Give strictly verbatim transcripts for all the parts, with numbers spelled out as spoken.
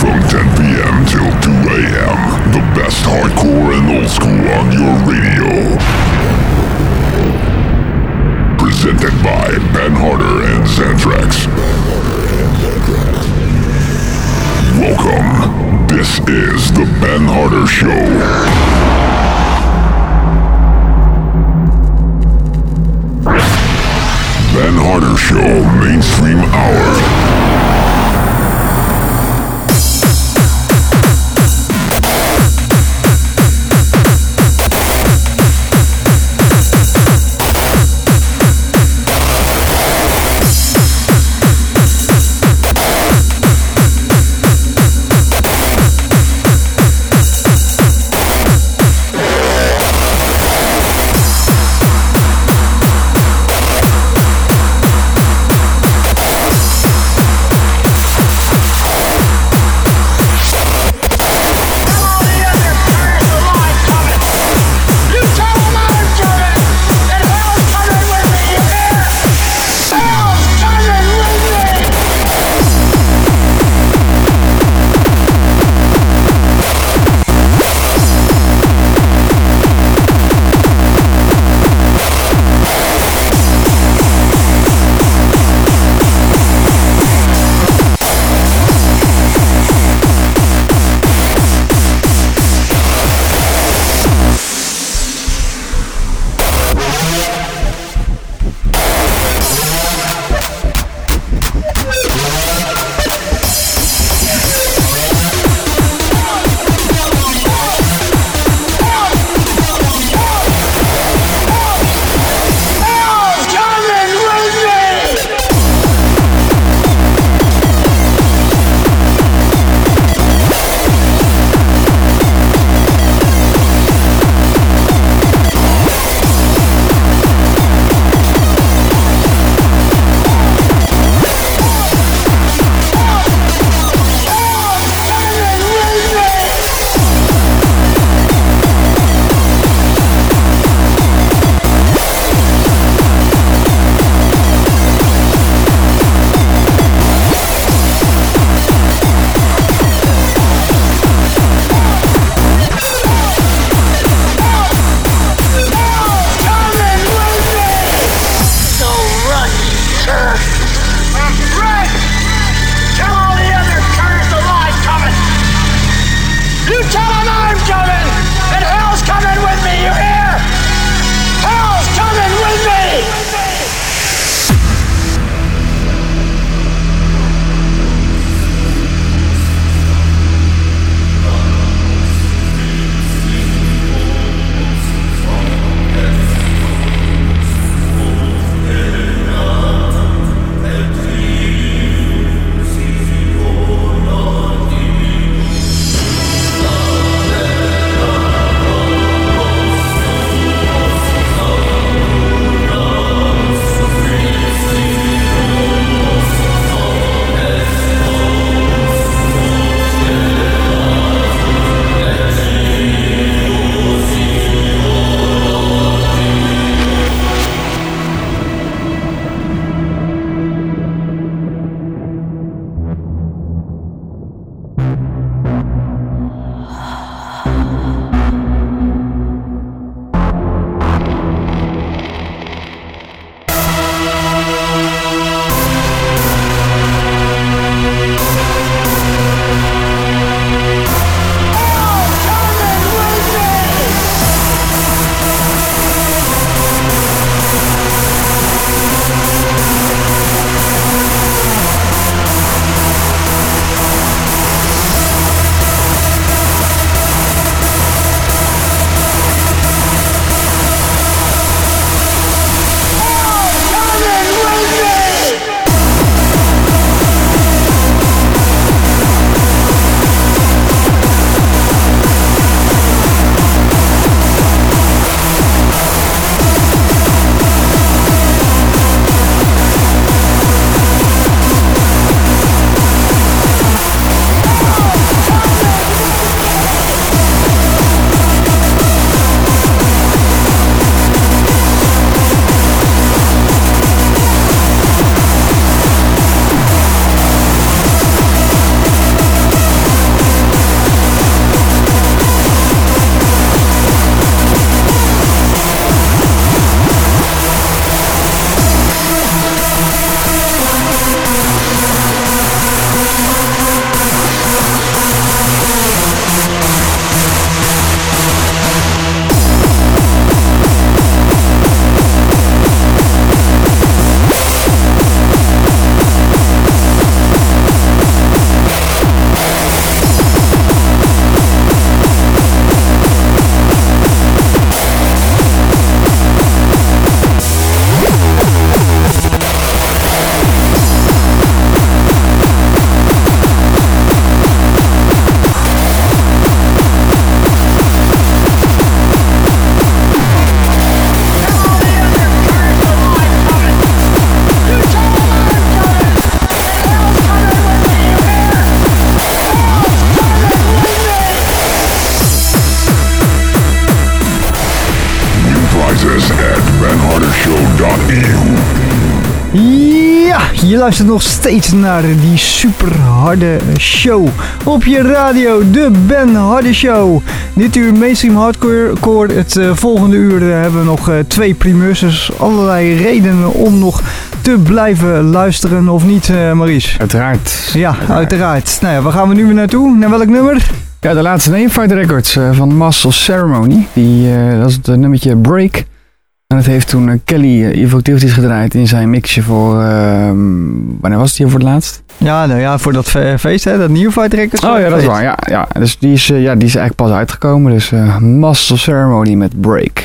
From ten p.m. till two a.m. The best hardcore and old school on your radio. Presented by Ben Harder and Xantrax. Welcome. This is the Ben Harder Show. Ben Harder Show Mainstream Hour. show dot e u. Ja, je luistert nog steeds naar die super harde show op je radio, de Ben Harde Show. Dit uur mainstream hardcore, het uh, volgende uur uh, hebben we nog uh, twee primeurs, dus allerlei redenen om nog te blijven luisteren, of niet uh, Maurice? Uiteraard. Ja, uiteraard. uiteraard. Nou ja, waar gaan we nu weer naartoe? Naar welk nummer? Ja, de laatste Namefight Records uh, van Master of Ceremony. Die, uh, dat is het uh, nummertje Break. En dat heeft toen uh, Kelly uh, Evil Activities gedraaid in zijn mixje voor... Uh, wanneer was het hier voor het laatst? Ja, nou ja, voor dat fe- feest, hè, dat Namefight Records. Oh ja, dat is waar. Ja, ja. Dus die is, uh, ja, die is eigenlijk pas uitgekomen. Dus uh, Master of Ceremony met Break.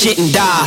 shit and die.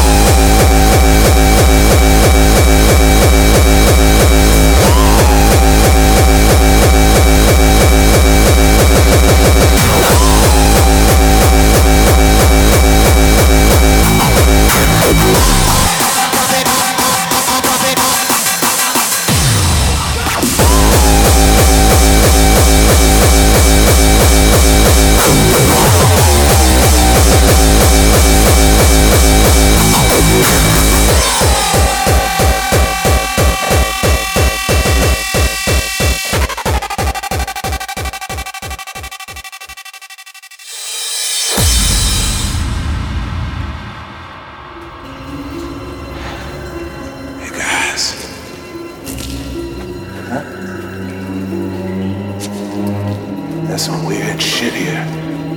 There's some weird shit here.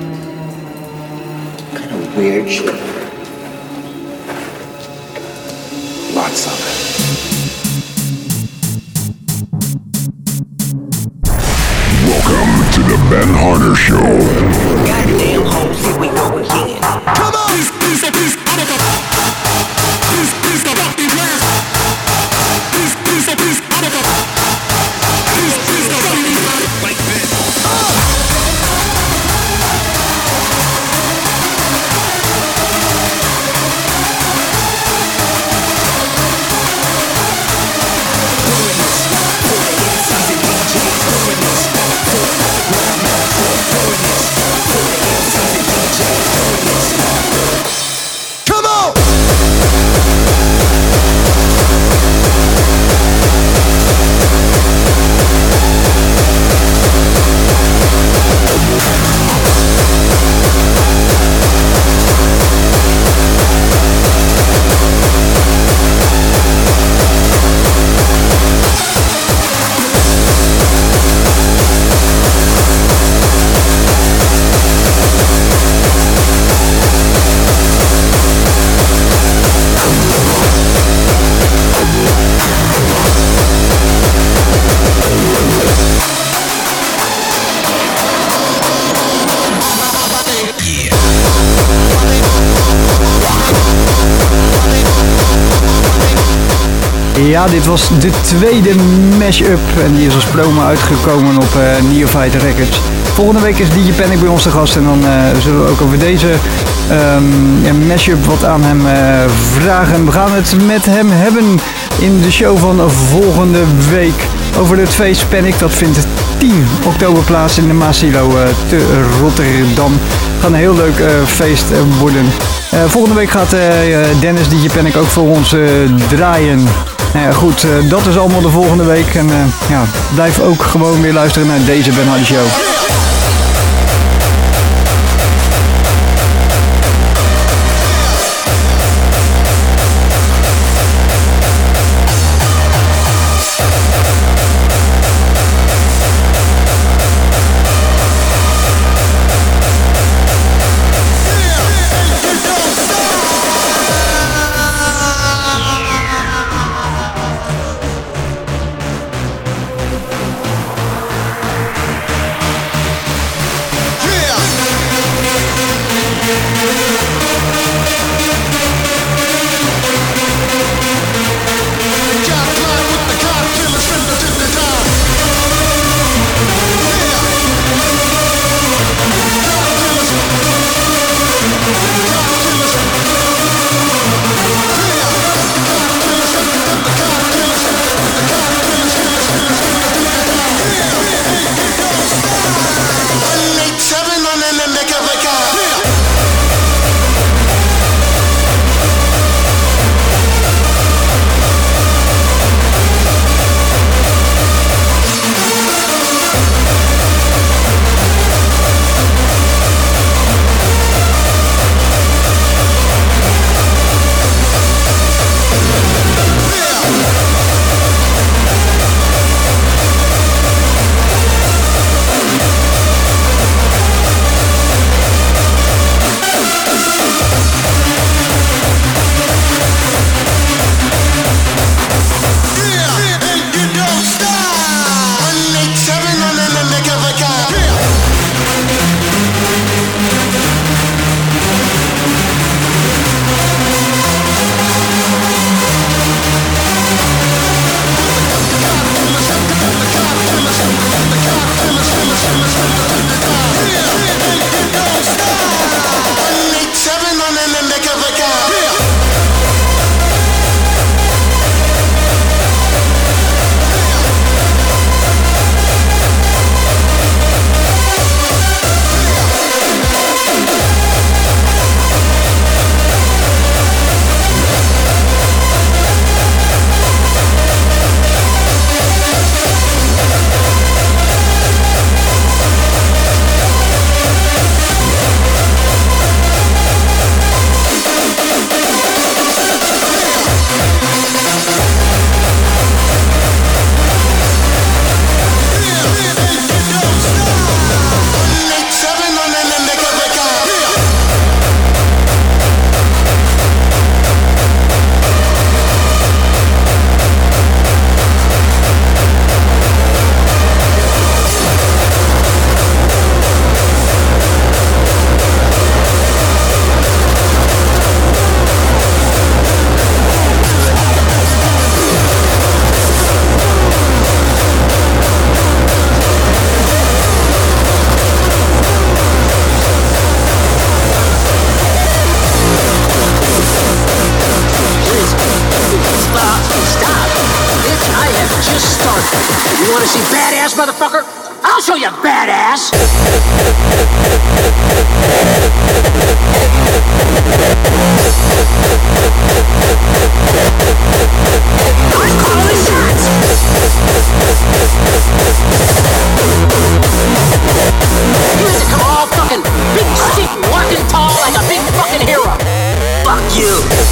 What kind of weird shit? Lots of it. Welcome to the Ben Harder Show. Goddamn hoes, here we go again. Come on! Please, please, please, please, please, please, fucking class. Please, please, please, please, please, please, fucking like this. Ja, dit was de tweede mashup en die is als promo uitgekomen op uh, Neophyte Records. Volgende week is D J Panic bij ons te gast en dan uh, zullen we ook over deze um, mashup wat aan hem uh, vragen. We gaan het met hem hebben in de show van volgende week over het feest Panic. Dat vindt tien oktober plaats in de Maasilo uh, te Rotterdam. Het gaat een heel leuk uh, feest uh, worden. Uh, volgende week gaat uh, Dennis D J Panic ook voor ons uh, draaien. Nou ja, goed, uh, dat is allemaal de volgende week. En uh, ja, blijf ook gewoon weer luisteren naar deze Ben Harder Show. motherfucker? I'll show you, badass! I'm calling shots! You used to come all fucking big stick, walking tall like a big fucking hero. Fuck you!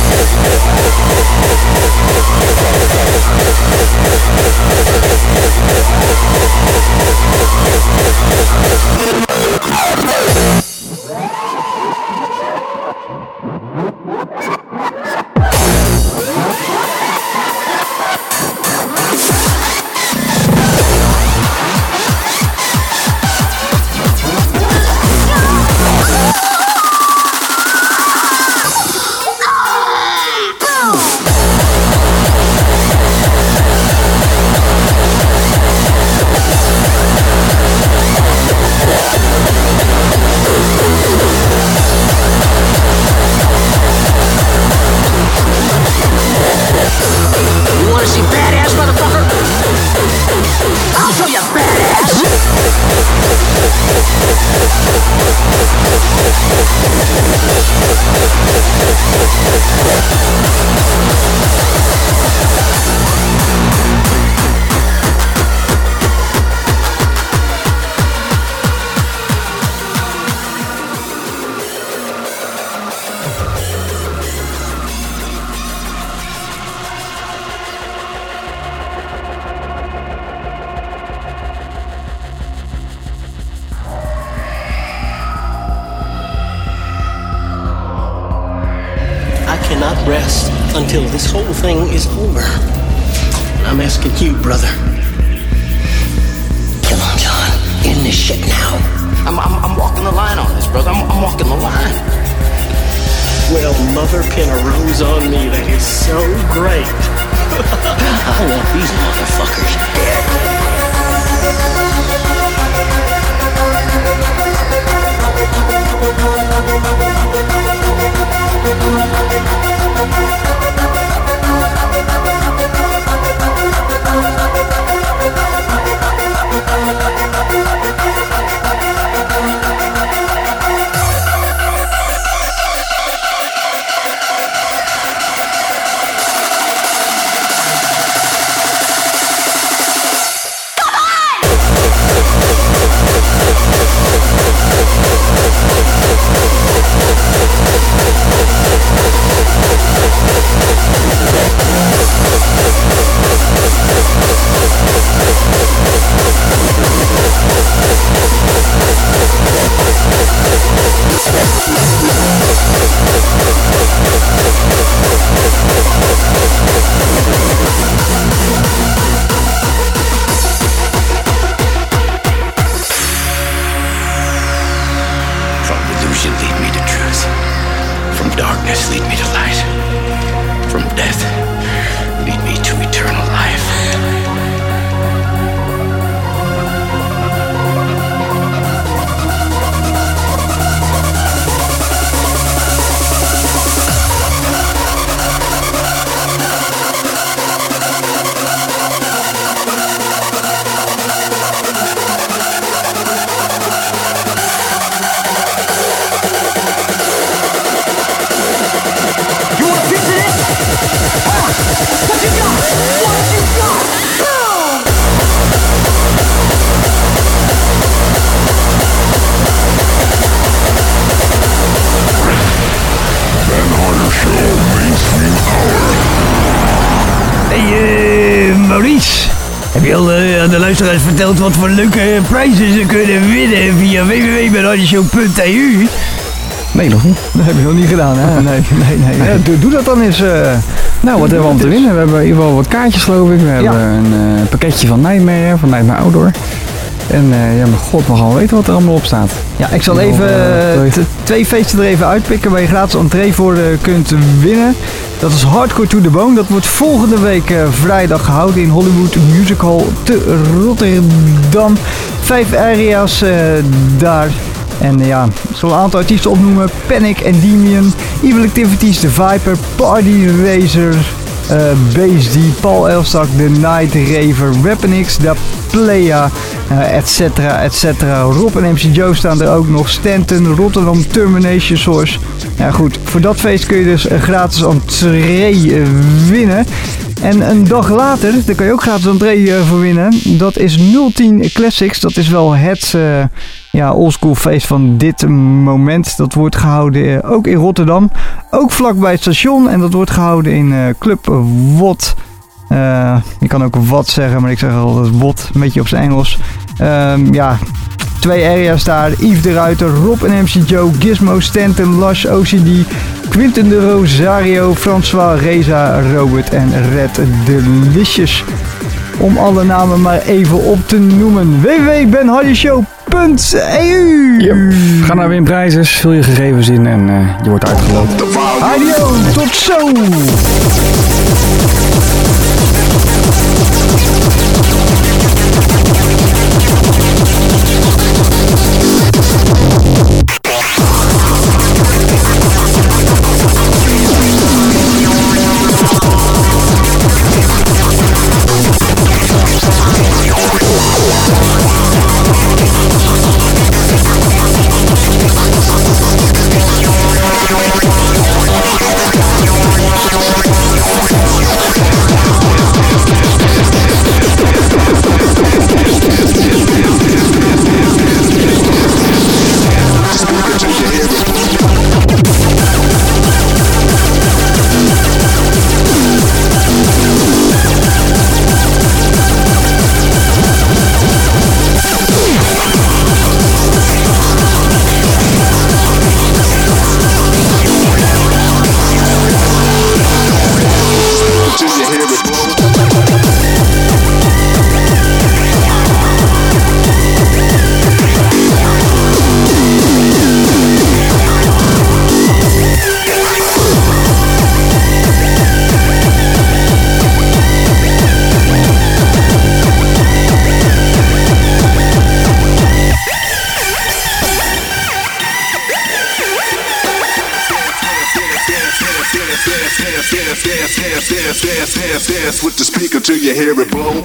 Rest until this whole thing is over. I'm asking you, brother. Kill him, John. End this shit now. I'm, I'm, I'm walking the line on this, brother. I'm, I'm walking the line. Well, mother pin a rose on me. That is so great. I want these motherfuckers dead. Heb je al uh, aan de luisteraars verteld wat voor leuke prijzen ze kunnen winnen via w w w punt radioshow punt e u? Nee, nog niet. Dat heb je nog niet gedaan, hè? Nee, nee, nee. nee. Ja, doe, doe dat dan eens. Uh, nou, wat hebben we om te winnen? We hebben in ieder geval wat kaartjes, geloof ik. We hebben ja. een uh, pakketje van Nightmare, van Nightmare Outdoor. En uh, ja, maar god mag al weten wat er allemaal op staat. Ja, ik zal even uh, t- twee feesten er even uitpikken waar je gratis entree voor uh, kunt winnen. Dat is Hardcore to the Bone. Dat wordt volgende week uh, vrijdag gehouden in Hollywood Music Hall te Rotterdam. Vijf area's uh, daar. En uh, ja, ik zal een aantal artiesten opnoemen. Panic, Endymion, Evil Activities, The Viper, Party Racer, uh, Bass D, Paul Elstak, The Night Raver, Weapon X, Da Playa, uh, et cetera, et cetera. Rob en M C Joe staan er ook nog. Stanton, Rotterdam, Termination Source. Ja goed, voor dat feest kun je dus een gratis entree uh, winnen. En een dag later, daar kan je ook gratis entree uh, voor winnen. Dat is nul tien Classics. Dat is wel het uh, ja, oldschool feest van dit moment. Dat wordt gehouden uh, ook in Rotterdam. Ook vlakbij het station. En dat wordt gehouden in uh, Club Wot. Uh, je kan ook wat zeggen, maar ik zeg altijd Wot. Een beetje op zijn Engels. Uh, ja... Twee area's daar, Yves de Ruiter, Rob en M C Joe, Gizmo, Stanton, Lash, O C D, Quinten de Rosario, François, Reza, Robert en Red Delicious. Om alle namen maar even op te noemen. w w w punt ben hardy show punt e u Yep. Ga naar Win Prijzes, vul je gegevens in en uh, je wordt uitgeloot. Adio, tot zo! With the speaker till you hear it blow.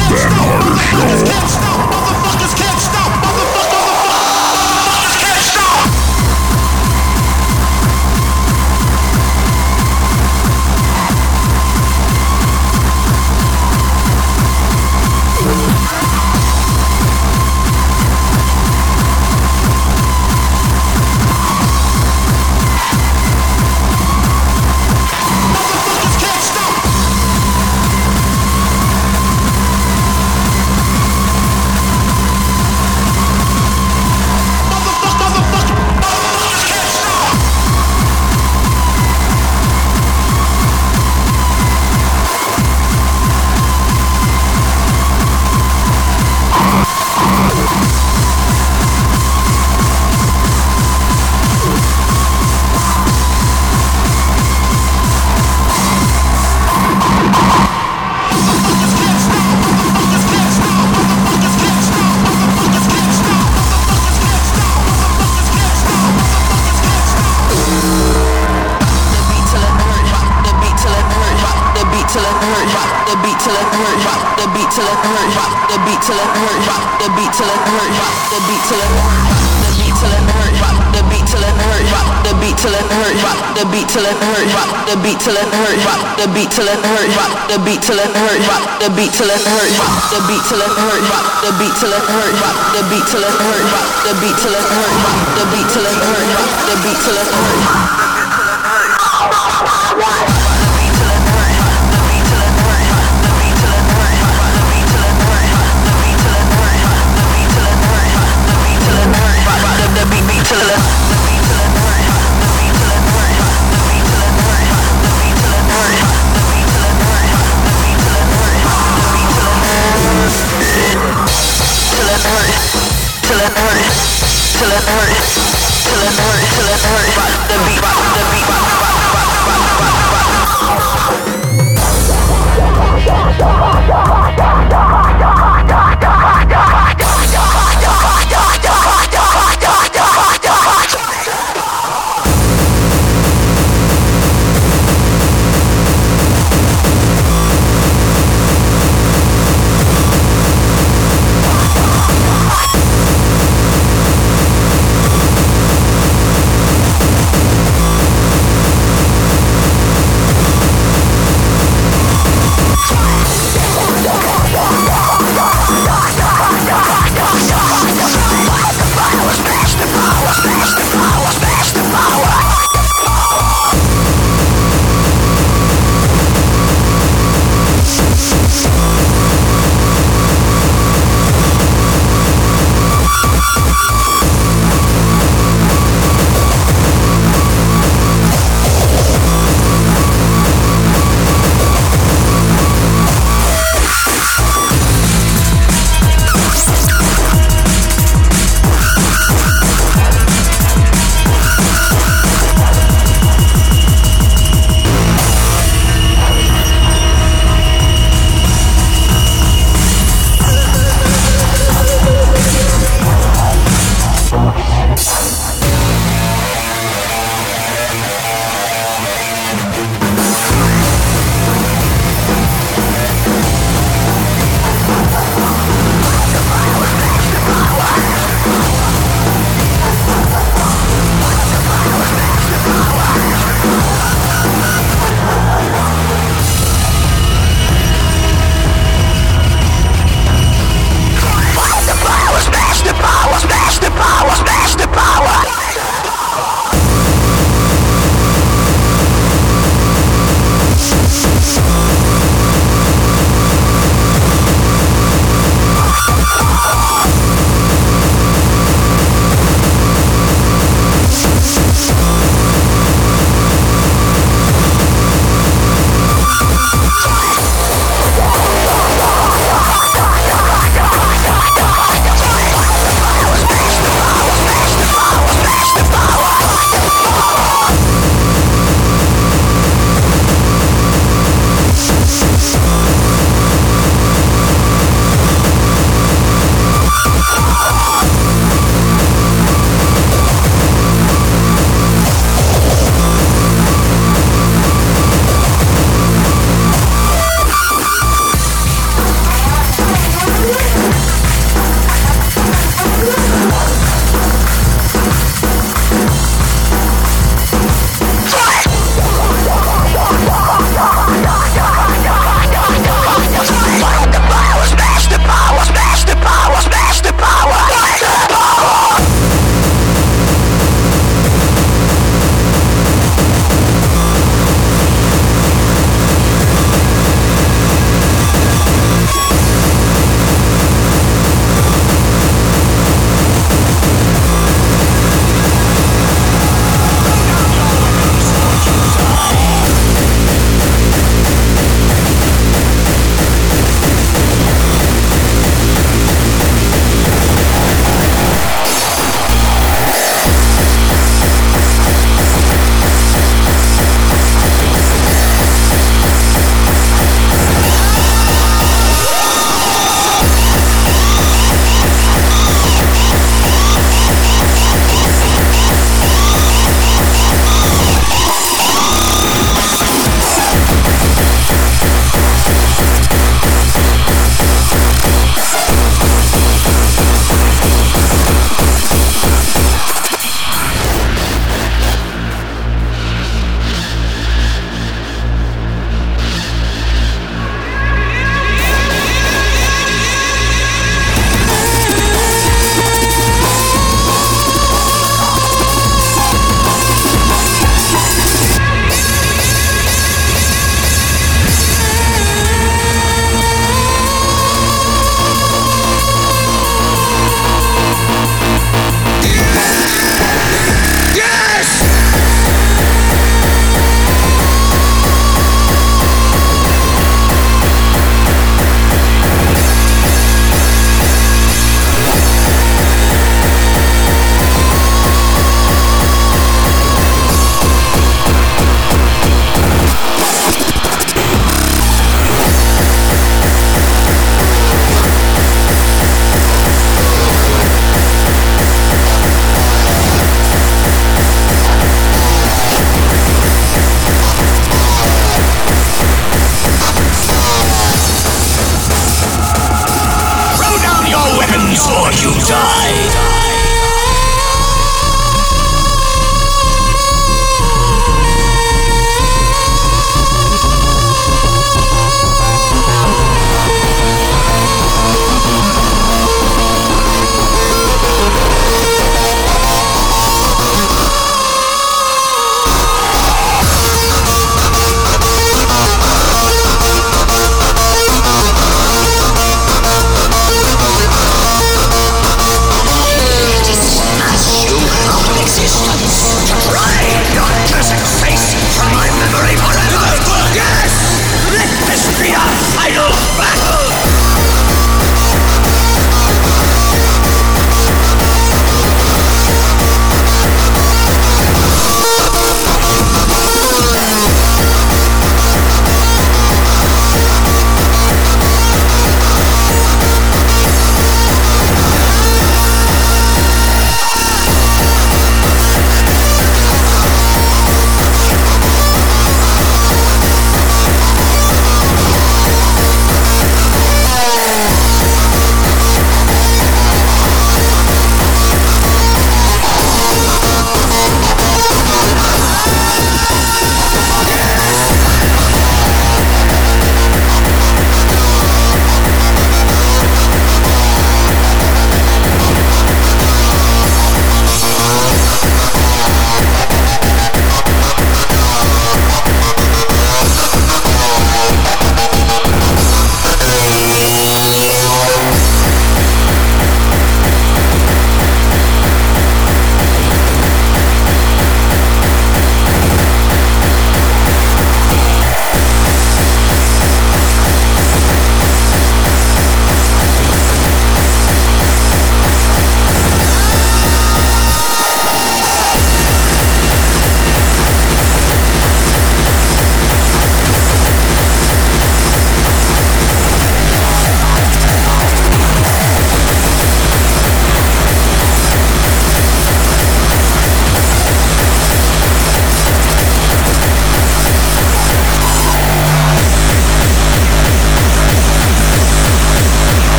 Can't stop, motherfuckers can't stop, motherfuckers can't stop. hurt, rock the beat till it hurt, rock the beat till it hurt, rock the beat till it hurt, rock the beat till it hurt, rock the beat till it hurt, the beat till it hurt, rock the beat till it hurt, rock the beat till it hurt, rock the beat till it hurt, rock the beat till it hurt, rock the beat till it hurt, rock the beat till it hurt, rock the beat till it hurt, rock the beat till it hurt, rock the beat till it hurt, rock the beat till it hurt, rock the beat till it hurt, rock the beat till it hurt, rock the beat till it hurt.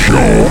Show.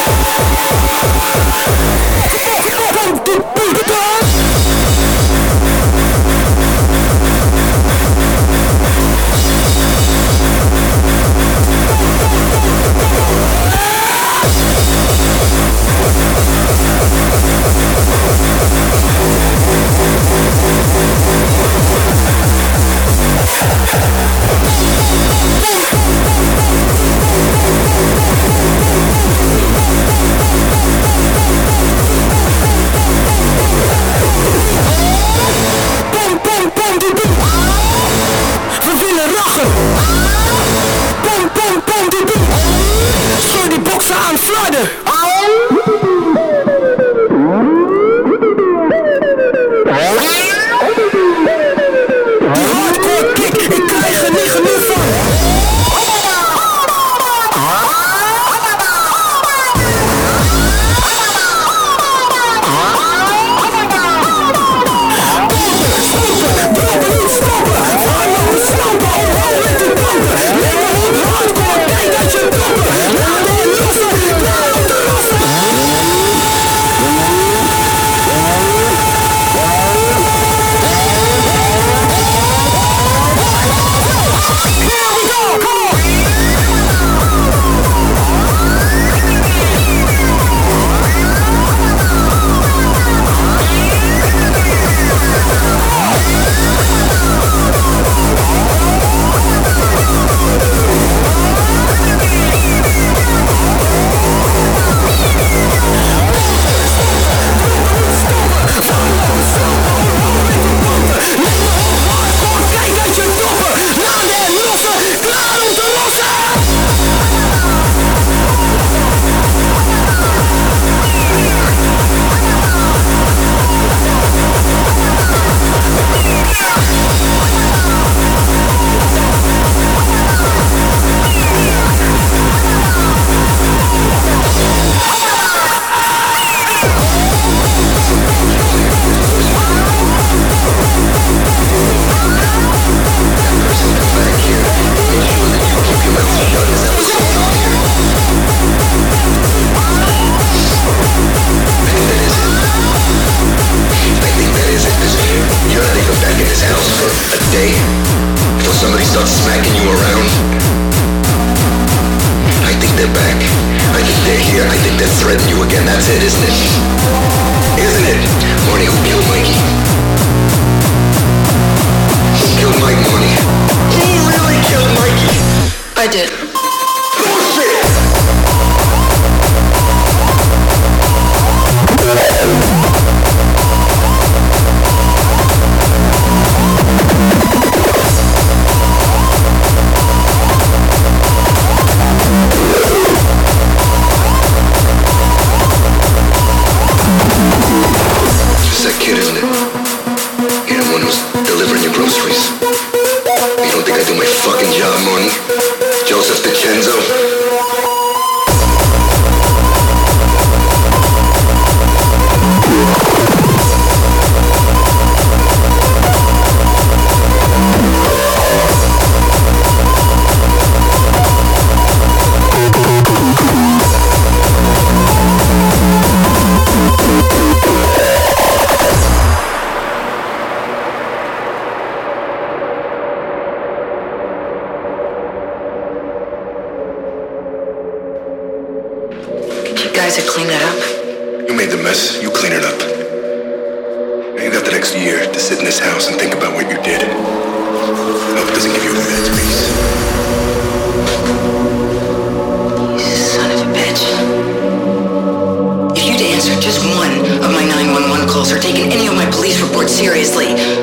Just one of my nine one one calls or taken any of my police reports seriously,